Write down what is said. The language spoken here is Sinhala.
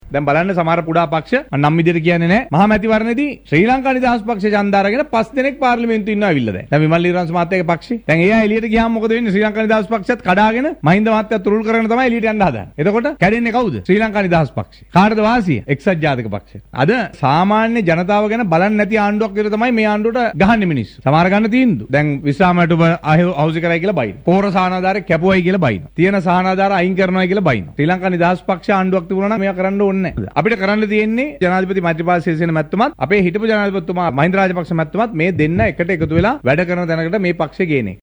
දැන් බලන්න සමහර පුඩා පක්ෂ නම් විදිහට කියන්නේ නැහැ. මහා මැතිවරණයේදී ශ්‍රී ලංකා නිදහස් පක්ෂ ඡන්ද අරගෙන 5 දෙනෙක් පාර්ලිමේන්තුවේ ඉන්නවා අවිල්ල දැන්. දැන් විමල් ඊරන්ස මහත්තයාගේ පක්ෂේ. දැන් එයා එළියට ගියාම මොකද වෙන්නේ? ශ්‍රී ලංකා නිදහස් පක්ෂයත් කඩාගෙන මහින්ද මහත්තයා තුරුල් කරගෙන තමයි එළියට යන්න හදන්නේ. එතකොට කැඩෙන්නේ කවුද? ශ්‍රී ලංකා නිදහස් පක්ෂය. කාටද වාසිය? එක්සත් ජාතික පක්ෂය. අද සාමාන්‍ය ජනතාව ගැන බලන්නේ නැති ආණ්ඩුවක් විතර තමයි මේ ආණ්ඩුවට ගහන්නේ මිනිස්සු. සමහර ගන්න තීන්දුව. දැන් විශ්‍රාමයට ඔබ අහුසි කරයි කියලා බයින. පෝර සානාධාරය කැපුවයි කියලා බයින. තියෙන සානාධාර අයින් කරනවා කියලා බයින. ශ්‍රී ලංකා නිදහස් පක්ෂ ආණ්ඩුවක් තිබුණා නම් මේවා කරන්න ඕනේ නැහැ. අපිට කරන්න තියෙන්නේ ජනාධිපති මෛත්‍රීපාල සිරිසේන මැතිතුමත් අපේ හිටපු ජනාධිපතිතුමා මහින්ද රාජපක්ෂ මැතිතුමත් මේ දෙන්න එකට එකතු වෙලා වැඩ කරන තැනකට මේ පක්ෂය ගේන්නේ.